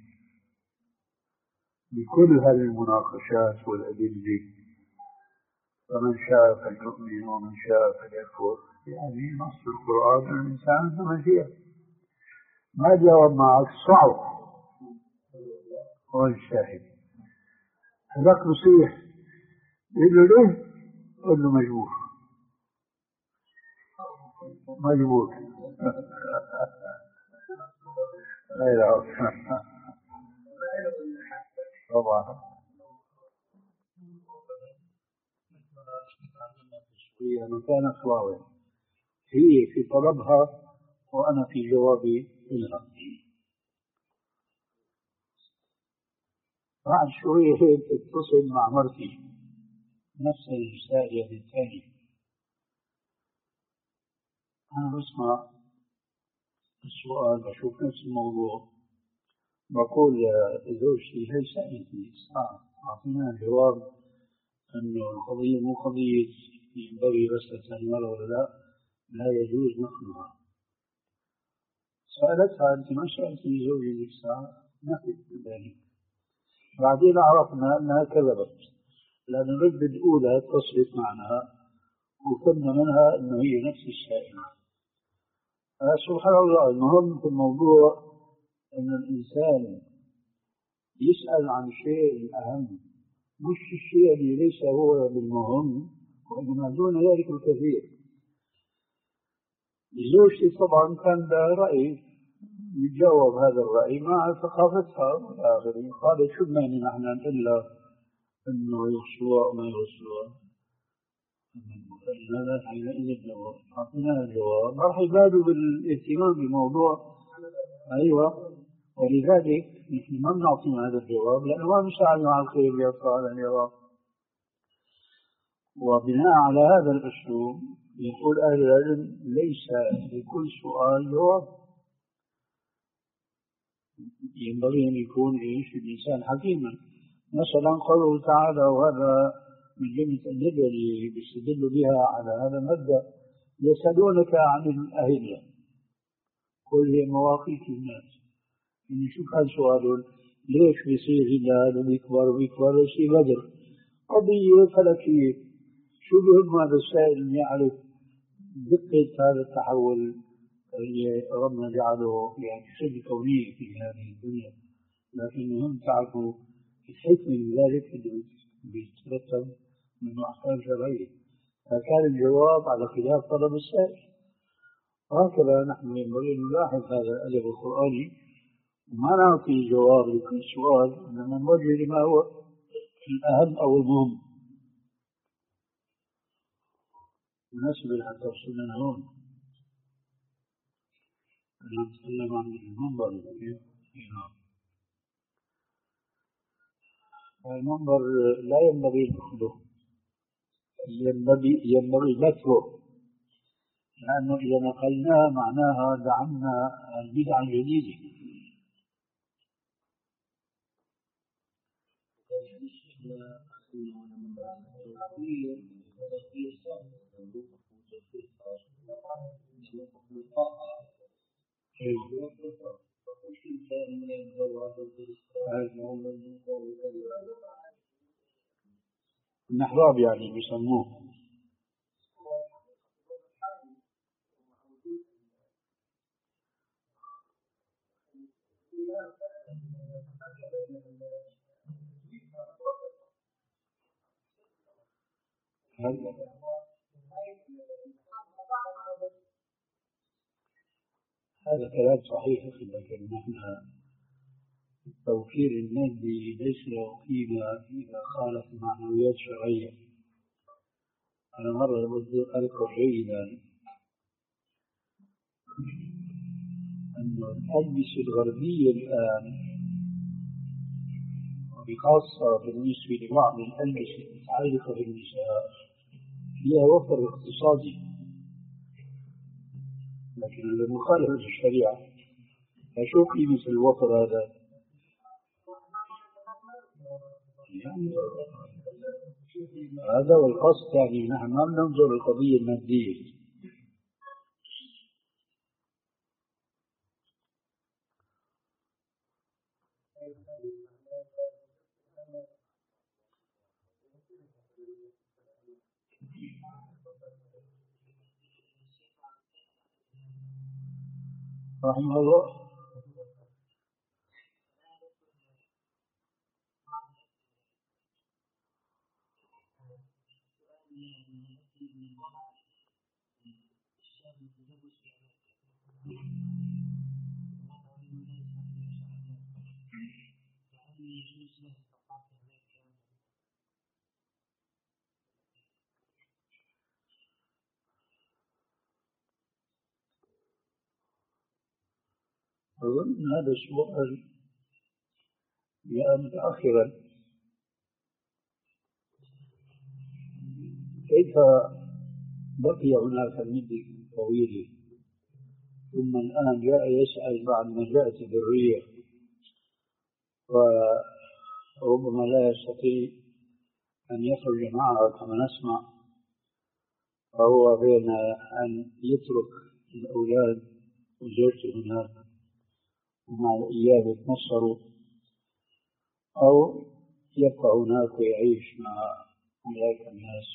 بكل هذه المناقشات والأدلة فمن شاء فليؤمن ومن شاء فليكفر، يعني نص القرآن أن الإنسان عنده مشيئة. ما جاوب معك صعب هو الشاهد. هذاك نصيح يقول له ليه؟ يقول له مجبور مجبور. غير طبعا هي مكان صلاوي هي في طلبها وأنا في جوابي لها. بعد شوية هيك اتصل مع مرتي نفس السائلة الثانية، أنا بسمع السؤال بشوف نفس الموضوع بقول لزوجتي هي سألتني أعطينا جواب أنه القضية مو قضية ينبغي بس المرأة ولا لا، لا يجوز نقلها. سألتها أنت ما سألتني زوجي ذيك الساعة؟ ما في ذلك. بعدين عرفنا أنها كذبت لأن الرد الأولى اتصلت معنا وفهمنا منها أنه هي نفس السائلة. سبحان الله. المهم في الموضوع أن الإنسان يسأل عن شيء أهم، مش الشيء اللي ليس هو بالمهم وإنما دون ذلك الكثير. زوجتي طبعا كان لها رأي يتجاوب هذا الرأي مع ثقافتها والآخرين. قالت شو بمعنى نحن إلا أنه يغسلوا أو ما يغسلوا. هذا حينئذ الجواب أعطيناه الجواب راح يبادوا بالاهتمام بموضوع. أيوة، ولذلك نحن ما بنعطيهم هذا الجواب لأنه ما بيساعدوا على الخير يبقى على العراق. وبناء على هذا الأسلوب يقول أهل العلم ليس لكل سؤال جواب. ينبغي أن يكون إيش الإنسان حكيما. مثلا قوله تعالى وهذا من جملة الأدلة اللي بيستدل بها على هذا المبدأ يسألونك عن الأهلة قل هي مواقيت الناس. يعني شو كان سؤالهم؟ ليش بيصير هلال وبيكبر وبيكبر ويصير بدر؟ قضية فلكية. شو بهم هذا السائل أن يعرف دقة هذا التحول اللي ربنا جعله يعني شبه كونية في هذه الدنيا، لكن مهم تعرفوا الحكمة من ذلك اللي بيترتب منه أحكام شرعية. فكان الجواب على خلاف طلب السائل. هكذا نحن ينبغي أن نلاحظ هذا الأدب القرآني وما نعطي جواب لكل سؤال، إنما نوجه لما هو الأهم أو المهم. مناسب حتى وصلنا هون نتكلم عن المنبر. المنبر لا ينبغي نقله، ينبغي ينبغي نتره، لأنه إذا نقلناها معناها دعمنا البدعة الجديدة. المحراب يعني بيسموه. هذا كلام صحيح، لكن نحن التوفير المادي ليس له قيمة إذا خالف معنويات شرعية. أنا مرة بدي أذكر جيدا أن الألبسة الغربية الآن وبخاصة بالنسبة لبعض الألبسة المتعلقة بالنساء فيها وفر اقتصادي، لكن هذا مخالف للشريعة. فشو قيمة الوفر هذا؟ يعني هذا والقصد، يعني نحن ما بننظر للقضية المادية. رحمه الله. أظن هذا السؤال جاء متأخرا. كيف بقي هناك مدة طويلة ثم الآن جاء يسأل بعد ما جاءت الذرية وربما لا يستطيع أن يخرج معها كما نسمع، فهو بين أن يترك الأولاد وزوجته هناك ومع الإياب يتنصروا أو يبقى هناك ويعيش مع أولئك الناس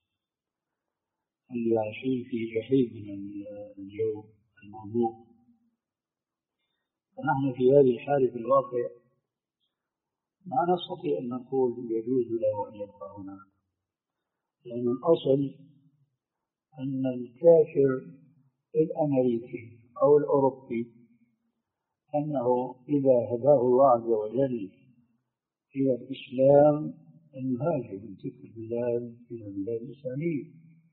اللي عايشين في جحيم من الجو الموضوع. فنحن في هذه الحالة في الواقع ما نستطيع أن نقول يجوز له أن يبقى هناك، لأن الأصل أن الكافر الأمريكي أو الأوروبي أنه إذا هداه الله عز وجل إلى الإسلام أن يهاجر من تلك البلاد إلى البلاد الإسلامية.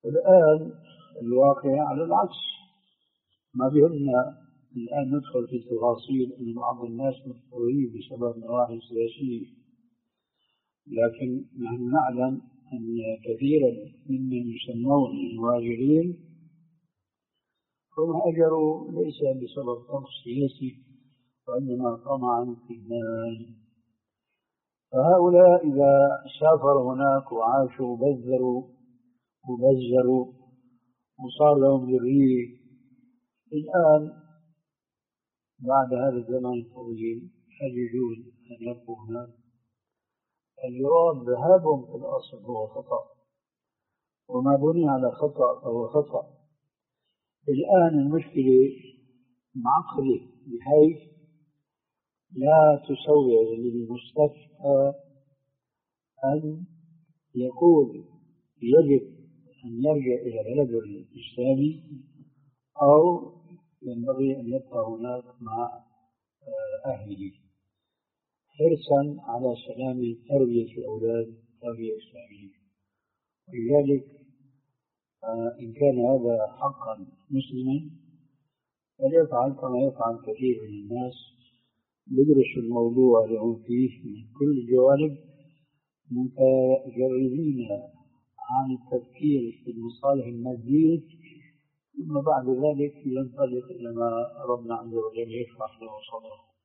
الآن الواقع على العكس. ما بيهمنا الآن ندخل في تفاصيل أن بعض الناس مضطرين بسبب نواحي سياسية، لكن نحن نعلم أن كثيرا ممن يسمون المهاجرين هم هاجروا ليس بسبب طمس سياسي وإنما طمعا في المال. فهؤلاء إذا سافروا هناك وعاشوا بذروا وبزروا وصار لهم ذرية، الآن بعد هذا الزمن الطويل يجوز أن يبقوا هناك. الجواب ذهابهم في الأصل هو خطأ، وما بني على خطأ فهو خطأ. الآن المشكلة معقدة بحيث لا تسوغ للمستفتى أن يقول يجب أن يرجع إلى بلده الإسلامي أو ينبغي أن يبقى هناك مع أهله حرصا على سلامة تربية الأولاد تربية إسلامية. ولذلك إن كان هذا حقا مسلما فليفعل كما يفعل كثير من الناس، يدرس الموضوع له فيه من كل الجوانب متجردين عن التفكير في المصالح المادية، ثم بعد ذلك ينطلق إلى ما ربنا عز وجل يشرح له صدره.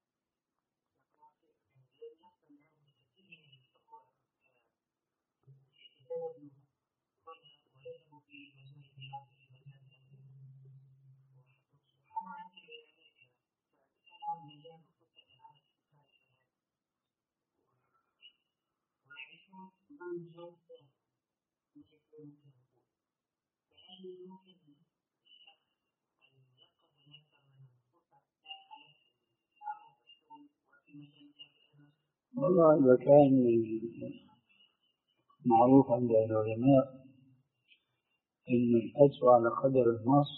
والله إذا كان معروف عند العلماء أن الحث على قدر النص،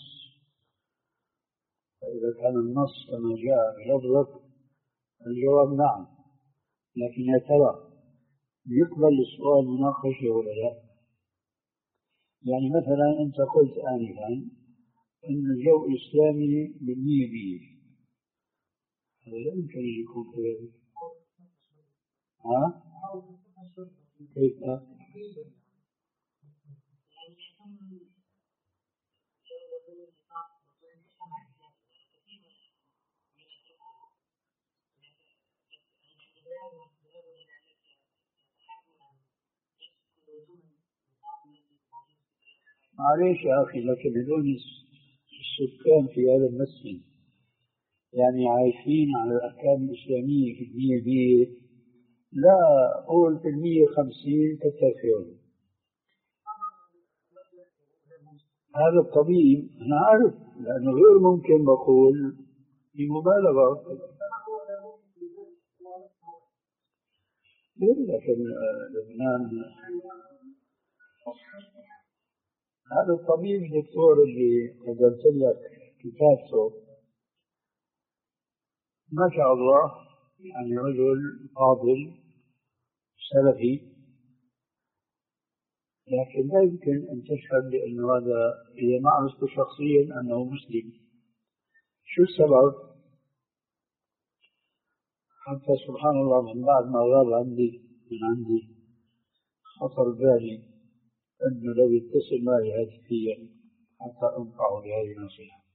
فإذا كان النص كما جاء بلفظك الجواب نعم، لكن يا ترى يقبل السؤال مناقشة ولا لا؟ يعني مثلا أنت قلت آنفا أن الجو الإسلامي بالمية مية، هذا لا يمكن أن يكون كذلك. ها؟ كيف؟ معليش يا أخي، لكن هذول السكان في هذا المسجد يعني عايشين على الأحكام الإسلامية في المية مية، لا أقول في المية خمسين كثر خيرهم. هذا الطبيب أنا أعرف، لأنه غير ممكن بقول بمبالغة، لكن لبنان هذا الطبيب الدكتور اللي قدمت لك كتابته ما شاء الله يعني رجل فاضل سلفي، لكن لا يمكن أن تشهد بأن هذا إذا ما عرفت شخصيا أنه مسلم. شو السبب؟ حتى سبحان الله من بعد ما غاب عندي من عندي خطر بالي أنه لو يتصل معي هاتفيا حتى أنفعه بهذه النصيحة.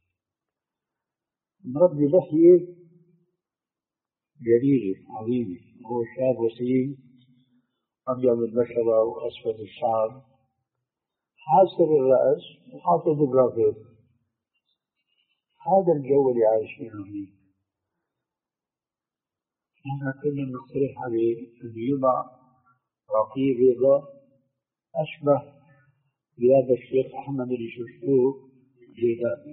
مربي لحية جليلة عظيمة، هو شاب وسيم أبيض البشرة وأسود الشعر، حاسر الرأس وحاطط جرافيت. هذا الجو اللي عايشينه فيه. نحن كنا نقترح عليه أن يضع رقية بيضاء أشبه بهذا الشيخ أحمد اللي شفتوه بيضاء،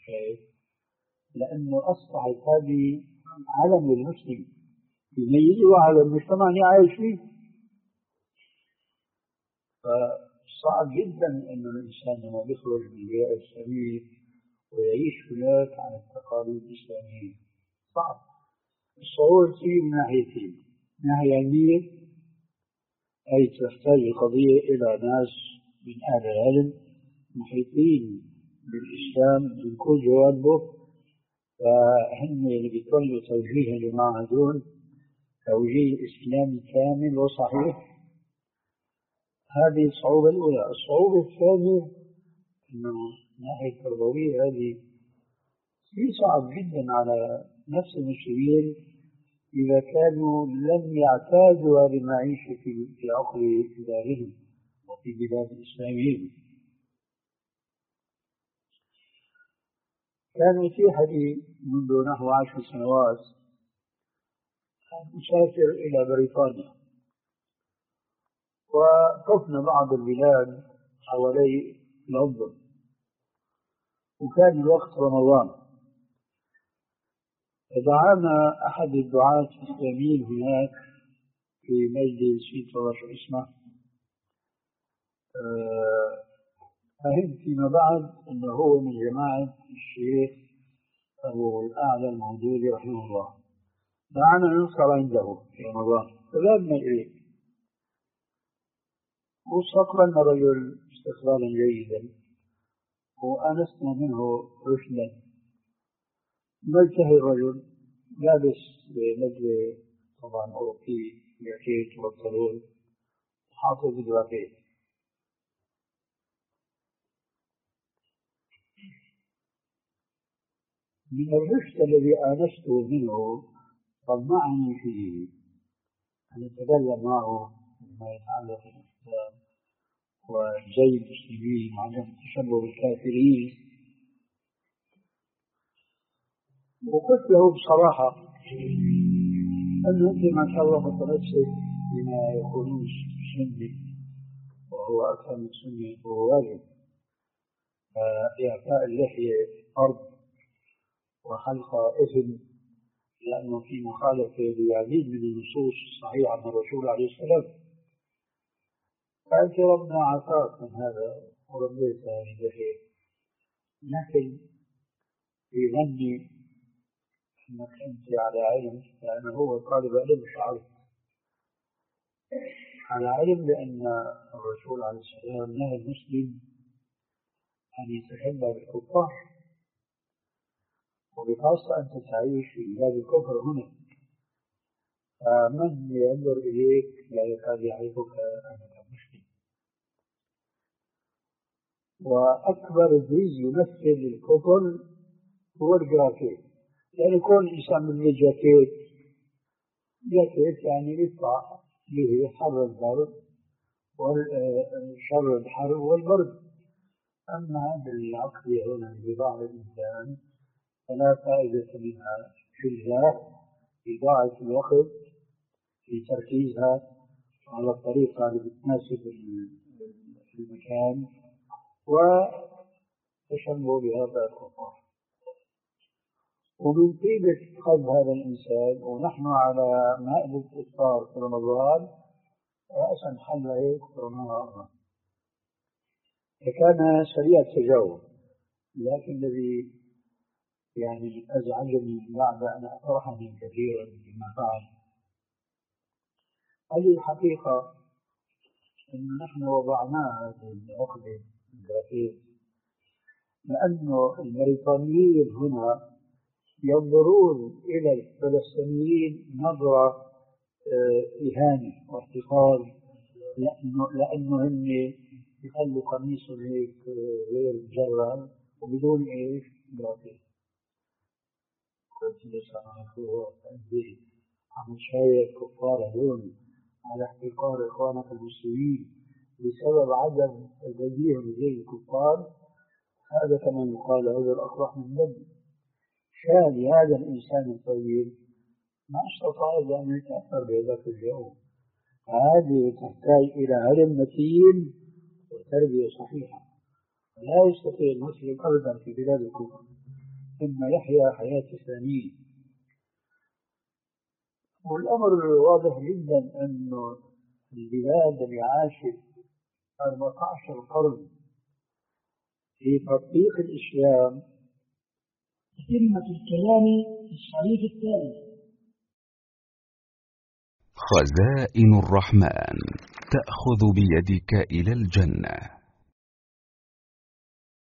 لأنه أصبحت هذه علم للمسلم يميزه على المجتمع اللي عايش فيه. فصعب جدا أن الإنسان لما يخرج من البيئة الإسلامية ويعيش هناك على التقاليد الإسلامية صعب. الصعوبة تيجي من ناحيتين: ناحية علمية، أي تحتاج القضية إلى ناس من أهل العلم محيطين بالإسلام من كل جوانبه، فهم اللي بيطلوا توجيه الجماعة دول توجيه إسلامي كامل وصحيح. هذه الصعوبة الأولى. الصعوبة الثانية أنه ناحية التربوية هذه يصعب جدا على نفس المسلمين إذا كانوا لم يعتادوا على المعيشة في عقر دارهم وفي بلاد الإسلاميين. كان يتيح لي منذ نحو عشر سنوات أن أسافر إلى بريطانيا، وطفنا بعض البلاد حوالي لندن، وكان الوقت رمضان، فدعانا أحد الدعاة الإسلاميين هناك في مجلس في شو اسمه فهمت فيما بعد أنه هو من جماعة الشيخ أبو الأعلى الموجودي رحمه الله، دعانا نفطر عنده في رمضان، فذهبنا إليه واستقبلنا رجل استقبالا جيدا وآنسنا منه رشدا. ملتهي الرجل لابس بدلة طبعا أوروبي جاكيت وبنطلون وحاطط جرافيت. من الرشد الذي آنسته منه طمعني فيه أن أتكلم معه بما يتعلق بالإسلام وزي المسلمين وعدم التشبه بالكافرين. وقلت له بصراحة أنه أنت ما شاء الله متمسك بما يقولون سني، وهو أكثر من سني وهو واجب، فإعفاء اللحية فرض وحلق إثم، لأنه في مخالفة لعديد من النصوص الصحيحة عن الرسول عليه السلام. قالت ربنا عافاك من هذا وربيت هذه اللحية، لكن في ظني أنك أنت على علم، لأنه هو طالب علم شعري على علم بأن الرسول عليه السلام نهى المسلم أن يتشبه بالكفار، وبخاصة أنت تعيش في بلاد الكفر هنا، فمن ينظر إليك لا يكاد يعرفك أنك مسلم. وأكبر دليل يمثل الكفر هو الجاكيت، يعني كون الإنسان من الجاكيت جاكيت يعني يدفع به حر البرد وشر الحر والبرد. أما بالعقل هنا بضاعة الإنسان فلا فائدة منها في الذات، في إضاعة الوقت، في تركيزها على الطريقة اللي بتناسب المكان وتشبه بهذا الكفار. ومن طيبة قلب هذا الإنسان ونحن على مائدة الإفطار في رمضان رأسا حل هيك رمضان، فكان سريع التجاوب. لكن الذي يعني أزعجني بعد أن أفرحني كثيرا بما فعل، هذه الحقيقة أن نحن وضعناها هذه العقدة الجاكيت لأنه البريطانيين هنا ينظرون إلى الفلسطينيين نظرة إهانة واحتقار، لأنه لأنه هم يخلوا قميصهم هيك غير مجرد وبدون إيش جاكيت. قلت ليش أنا أقول عم شايف كفار هذول على احتقار إخوانك المسلمين بسبب عدم تدبيرهم زي الكفار، هذا كما يقال هذا الأقرح من دم. كان هذا الإنسان الطيب ما استطاع أن يتأثر بذلك الجو. هذه تحتاج إلى علم متين وتربية صحيحة، لا يستطيع المسلم أبدا في بلاد الكفر إما يحيا حياة إسلامية. والأمر واضح جدا أنه البلاد اللي عاشت أربعة عشر قرن في تطبيق الإسلام كلمة الكلام في الشريف الثاني. خزائن الرحمن تأخذ بيدك إلى الجنة.